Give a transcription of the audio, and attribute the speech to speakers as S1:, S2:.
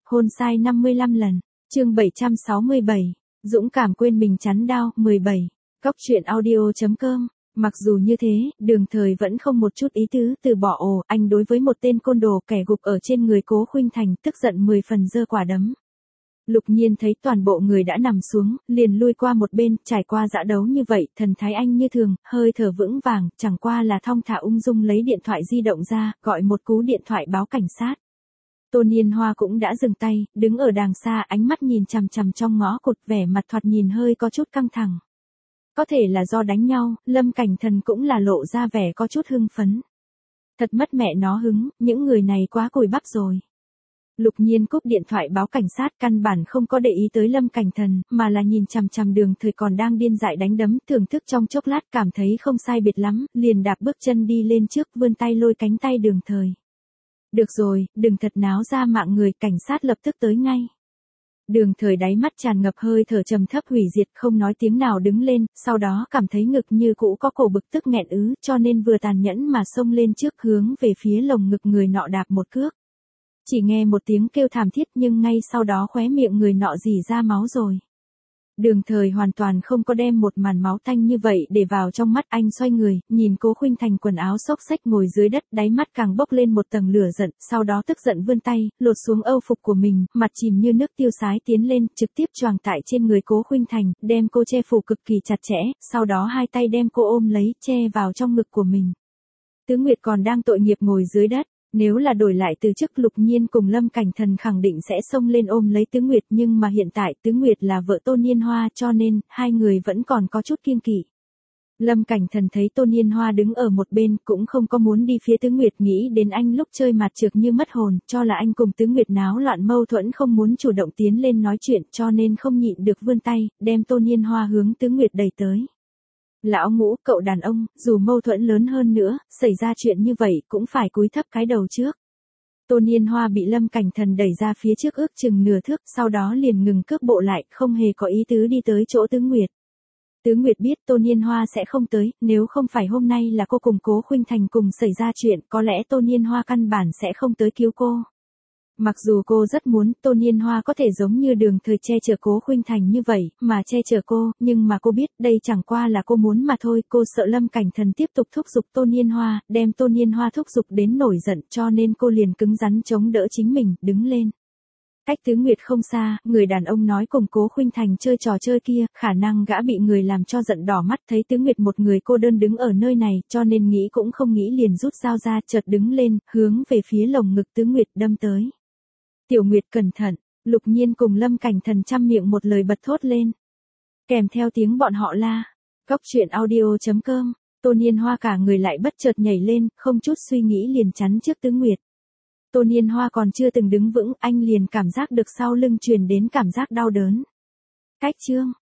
S1: Hôn sai 55 lần. Chương 767. Dũng cảm quên mình chắn đao. 17. Cóc truyện audio.com. Mặc dù như thế, Đường Thời vẫn không một chút ý tứ từ bỏ. Anh đối với một tên côn đồ kẻ gục ở trên người Cố Khuynh Thành tức giận 10 phần giơ quả đấm. Lục Nhiên thấy toàn bộ người đã nằm xuống, liền lui qua một bên. Trải qua dã đấu như vậy, thần thái anh như thường, hơi thở vững vàng, chẳng qua là thong thả ung dung lấy điện thoại di động ra, gọi một cú điện thoại báo cảnh sát. Tô Niên Hoa cũng đã dừng tay, đứng ở đàng xa, ánh mắt nhìn chằm chằm trong ngõ cụt, vẻ mặt thoạt nhìn hơi có chút căng thẳng. Có thể là do đánh nhau, Lâm Cảnh Thần cũng là lộ ra vẻ có chút hưng phấn. Thật mất mẹ nó hứng, những người này quá cùi bắp rồi. Lục Nhiên cúp điện thoại báo cảnh sát, căn bản không có để ý tới Lâm Cảnh Thần, mà là nhìn chằm chằm Đường Thời còn đang điên dại đánh đấm, thưởng thức trong chốc lát cảm thấy không sai biệt lắm, liền đạp bước chân đi lên trước, vươn tay lôi cánh tay Đường Thời. Được rồi, đừng thật náo ra mạng người, cảnh sát lập tức tới ngay. Đường Thời đáy mắt tràn ngập hơi thở trầm thấp hủy diệt, không nói tiếng nào đứng lên, sau đó cảm thấy ngực như cũ có cổ bực tức nghẹn ứ, cho nên vừa tàn nhẫn mà xông lên trước, hướng về phía lồng ngực người nọ đạp một cước. Chỉ nghe một tiếng kêu thảm thiết, nhưng ngay sau đó khóe miệng người nọ rỉ ra máu rồi. Đường Thời hoàn toàn không có đem một màn máu tanh như vậy để vào trong mắt, anh xoay người, nhìn Cố Khuynh Thành quần áo xốc xách ngồi dưới đất, đáy mắt càng bốc lên một tầng lửa giận, sau đó tức giận vươn tay, lột xuống âu phục của mình, mặt chìm như nước tiêu sái tiến lên, trực tiếp choàng tại trên người Cố Khuynh Thành, đem cô che phủ cực kỳ chặt chẽ, sau đó hai tay đem cô ôm lấy, che vào trong ngực của mình. Tứ Nguyệt còn đang tội nghiệp ngồi dưới đất. Nếu là đổi lại từ trước, Lục Nhiên cùng Lâm Cảnh Thần khẳng định sẽ xông lên ôm lấy Tứ Nguyệt, nhưng mà hiện tại Tứ Nguyệt là vợ Tô Niên Hoa, cho nên hai người vẫn còn có chút kiêng kỵ. Lâm Cảnh Thần thấy Tô Niên Hoa đứng ở một bên, cũng không có muốn đi phía Tứ Nguyệt, nghĩ đến anh lúc chơi mặt trược như mất hồn, cho là anh cùng Tứ Nguyệt náo loạn mâu thuẫn, không muốn chủ động tiến lên nói chuyện, cho nên không nhịn được vươn tay, đem Tô Niên Hoa hướng Tứ Nguyệt đẩy tới. Lão Ngũ, cậu đàn ông, dù mâu thuẫn lớn hơn nữa, xảy ra chuyện như vậy cũng phải cúi thấp cái đầu trước. Tô Niên Hoa bị Lâm Cảnh Thần đẩy ra phía trước ước chừng nửa thước, sau đó liền ngừng cước bộ lại, không hề có ý tứ đi tới chỗ Tứ Nguyệt. Tứ Nguyệt biết Tô Niên Hoa sẽ không tới, nếu không phải hôm nay là cô cùng Cố Khuynh Thành cùng xảy ra chuyện, có lẽ Tô Niên Hoa căn bản sẽ không tới cứu cô. Mặc dù cô rất muốn Tô Niên Hoa có thể giống như Đường Thời che chở Cố Khuynh Thành như vậy, mà che chở cô, nhưng mà cô biết đây chẳng qua là cô muốn mà thôi, cô sợ Lâm Cảnh Thần tiếp tục thúc giục Tô Niên Hoa, đem Tô Niên Hoa thúc giục đến nổi giận, cho nên cô liền cứng rắn chống đỡ chính mình, đứng lên. Cách Tứ Nguyệt không xa, người đàn ông nói cùng Cố Khuynh Thành chơi trò chơi kia, khả năng gã bị người làm cho giận đỏ mắt, thấy Tứ Nguyệt một người cô đơn đứng ở nơi này, cho nên nghĩ cũng không nghĩ liền rút dao ra, chợt đứng lên, hướng về phía lồng ngực Tứ Nguyệt đâm tới. Tiểu Nguyệt cẩn thận, Lục Nhiên cùng Lâm Cảnh Thần trăm miệng một lời bật thốt lên. Kèm theo tiếng bọn họ la. Cóc truyện audio.com. Tô Niên Hoa cả người lại bất chợt nhảy lên, không chút suy nghĩ liền chắn trước Tứ Nguyệt. Tô Niên Hoa còn chưa từng đứng vững, anh liền cảm giác được sau lưng truyền đến cảm giác đau đớn. Cách chương.